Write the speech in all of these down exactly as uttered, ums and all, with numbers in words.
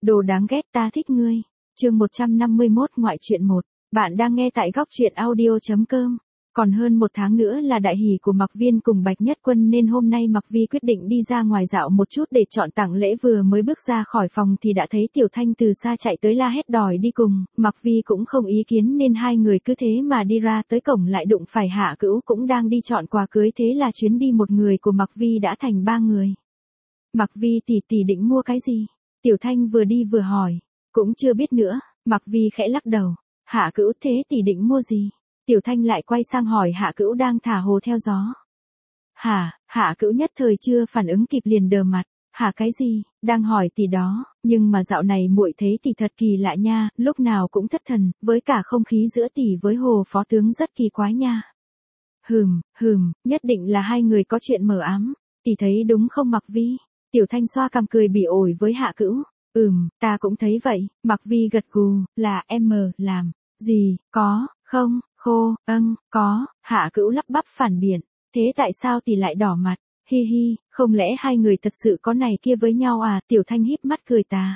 Đồ đáng ghét ta thích ngươi. Chương một trăm năm mươi mốt ngoại truyện một. Bạn đang nghe tại góc truyện audio chấm com. Còn hơn một tháng nữa là đại hỷ của Mạc Viên cùng Bạch Nhất Quân nên hôm nay Mạc Vi quyết định đi ra ngoài dạo một chút để chọn tặng lễ. Vừa mới bước ra khỏi phòng thì đã thấy Tiểu Thanh từ xa chạy tới la hét đòi đi cùng. Mạc Vi cũng không ý kiến nên hai người cứ thế mà đi ra tới cổng lại đụng phải Hạ Cửu cũng đang đi chọn quà cưới, thế là chuyến đi một người của Mạc Vi đã thành ba người. Mạc Vi tỷ tỷ định mua cái gì? Tiểu Thanh vừa đi vừa hỏi. Cũng chưa biết nữa, Mạc Vi khẽ lắc đầu. Hạ Cửu thế tỷ định mua gì? Tiểu Thanh lại quay sang hỏi Hạ Cửu đang thả hồ theo gió. Hả? Hạ Cửu nhất thời chưa phản ứng kịp liền đờ mặt. Hả cái gì? Đang hỏi tỷ đó, nhưng mà dạo này muội thấy tỷ thật kỳ lạ nha, lúc nào cũng thất thần, với cả không khí giữa tỷ với Hồ phó tướng rất kỳ quái nha. Hừm, hừm, nhất định là hai người có chuyện mờ ám. Tỷ thấy đúng không Mạc Vi? Tiểu Thanh xoa cằm cười bỉ ổi với Hạ Cửu. Ừm, ta cũng thấy vậy. Mạc Vi gật gù, là em mờ làm. Gì, có, không, khô, âng, có. Hạ Cửu lắp bắp phản biện. Thế tại sao tỷ lại đỏ mặt? Hi hi, không lẽ hai người thật sự có này kia với nhau à? Tiểu Thanh híp mắt cười tà.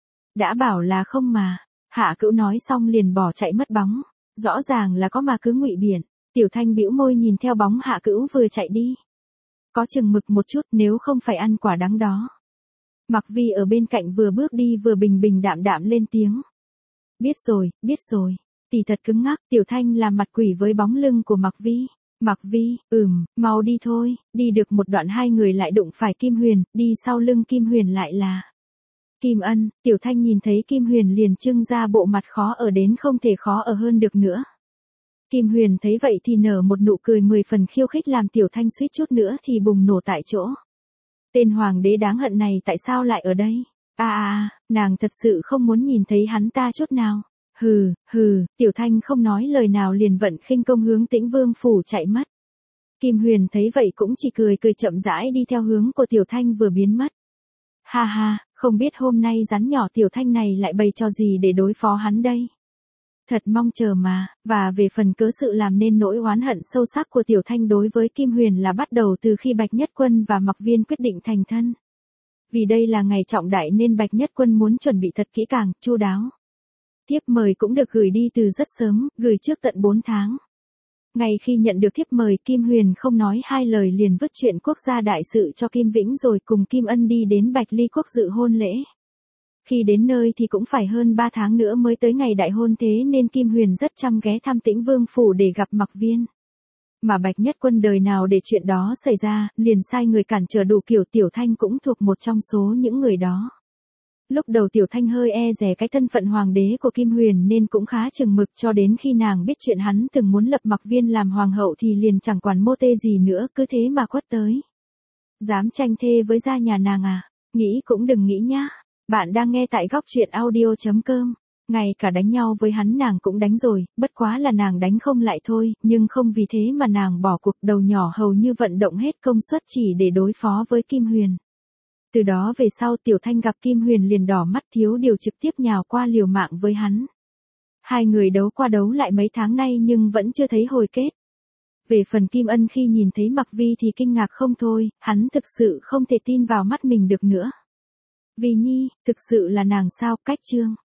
Đã bảo là không mà. Hạ Cửu nói xong liền bỏ chạy mất bóng. Rõ ràng là có mà cứ ngụy biện. Tiểu Thanh bĩu môi nhìn theo bóng Hạ Cửu vừa chạy đi. Có chừng mực một chút nếu không phải ăn quả đắng đó. Mạc Vi ở bên cạnh vừa bước đi vừa bình bình đạm đạm lên tiếng. Biết rồi, biết rồi. Tỷ thật cứng ngắc. Tiểu Thanh làm mặt quỷ với bóng lưng của Mạc Vi. Mạc Vi, ừm, mau đi thôi. Đi được một đoạn hai người lại đụng phải Kim Huyền, đi sau lưng Kim Huyền lại là Kim Ân. Tiểu Thanh nhìn thấy Kim Huyền liền trưng ra bộ mặt khó ở đến không thể khó ở hơn được nữa. Kim Huyền thấy vậy thì nở một nụ cười mười phần khiêu khích làm Tiểu Thanh suýt chút nữa thì bùng nổ tại chỗ. Tên hoàng đế đáng hận này tại sao lại ở đây? À à, nàng thật sự không muốn nhìn thấy hắn ta chút nào. Hừ, hừ, Tiểu Thanh không nói lời nào liền vận khinh công hướng Tĩnh Vương phủ chạy mất. Kim Huyền thấy vậy cũng chỉ cười cười chậm rãi đi theo hướng của Tiểu Thanh vừa biến mất. Ha ha, không biết hôm nay rắn nhỏ Tiểu Thanh này lại bày trò gì để đối phó hắn đây. Thật mong chờ mà, và về phần cớ sự làm nên nỗi oán hận sâu sắc của Tiểu Thanh đối với Kim Huyền là bắt đầu từ khi Bạch Nhất Quân và Mạc Viên quyết định thành thân. Vì đây là ngày trọng đại nên Bạch Nhất Quân muốn chuẩn bị thật kỹ càng, chu đáo. Thiếp mời cũng được gửi đi từ rất sớm, gửi trước tận bốn tháng. Ngay khi nhận được thiếp mời, Kim Huyền không nói hai lời liền vứt chuyện quốc gia đại sự cho Kim Vĩnh rồi cùng Kim Ân đi đến Bạch Ly Quốc dự hôn lễ. Khi đến nơi thì cũng phải hơn ba tháng nữa mới tới ngày đại hôn, thế nên Kim Huyền rất chăm ghé thăm Tĩnh Vương phủ để gặp Mạc Viên. Mà Bạch Nhất Quân đời nào để chuyện đó xảy ra, liền sai người cản trở đủ kiểu. Tiểu Thanh cũng thuộc một trong số những người đó. Lúc đầu Tiểu Thanh hơi e dè cái thân phận hoàng đế của Kim Huyền nên cũng khá chừng mực, cho đến khi nàng biết chuyện hắn từng muốn lập Mạc Viên làm hoàng hậu thì liền chẳng quản mô tê gì nữa, cứ thế mà quất tới. Dám tranh thê với gia nhà nàng à? Nghĩ cũng đừng nghĩ nhá. Bạn đang nghe tại góc truyện audio chấm com. Ngay cả đánh nhau với hắn nàng cũng đánh rồi, bất quá là nàng đánh không lại thôi, nhưng không vì thế mà nàng bỏ cuộc. Đầu nhỏ hầu như vận động hết công suất chỉ để đối phó với Kim Huyền. Từ đó về sau Tiểu Thanh gặp Kim Huyền liền đỏ mắt, thiếu điều trực tiếp nhào qua liều mạng với hắn. Hai người đấu qua đấu lại mấy tháng nay nhưng vẫn chưa thấy hồi kết. Về phần Kim Ân khi nhìn thấy Mạc Vi thì kinh ngạc không thôi, hắn thực sự không thể tin vào mắt mình được nữa. Vì Nhi, thực sự là nàng sao? Cách chương.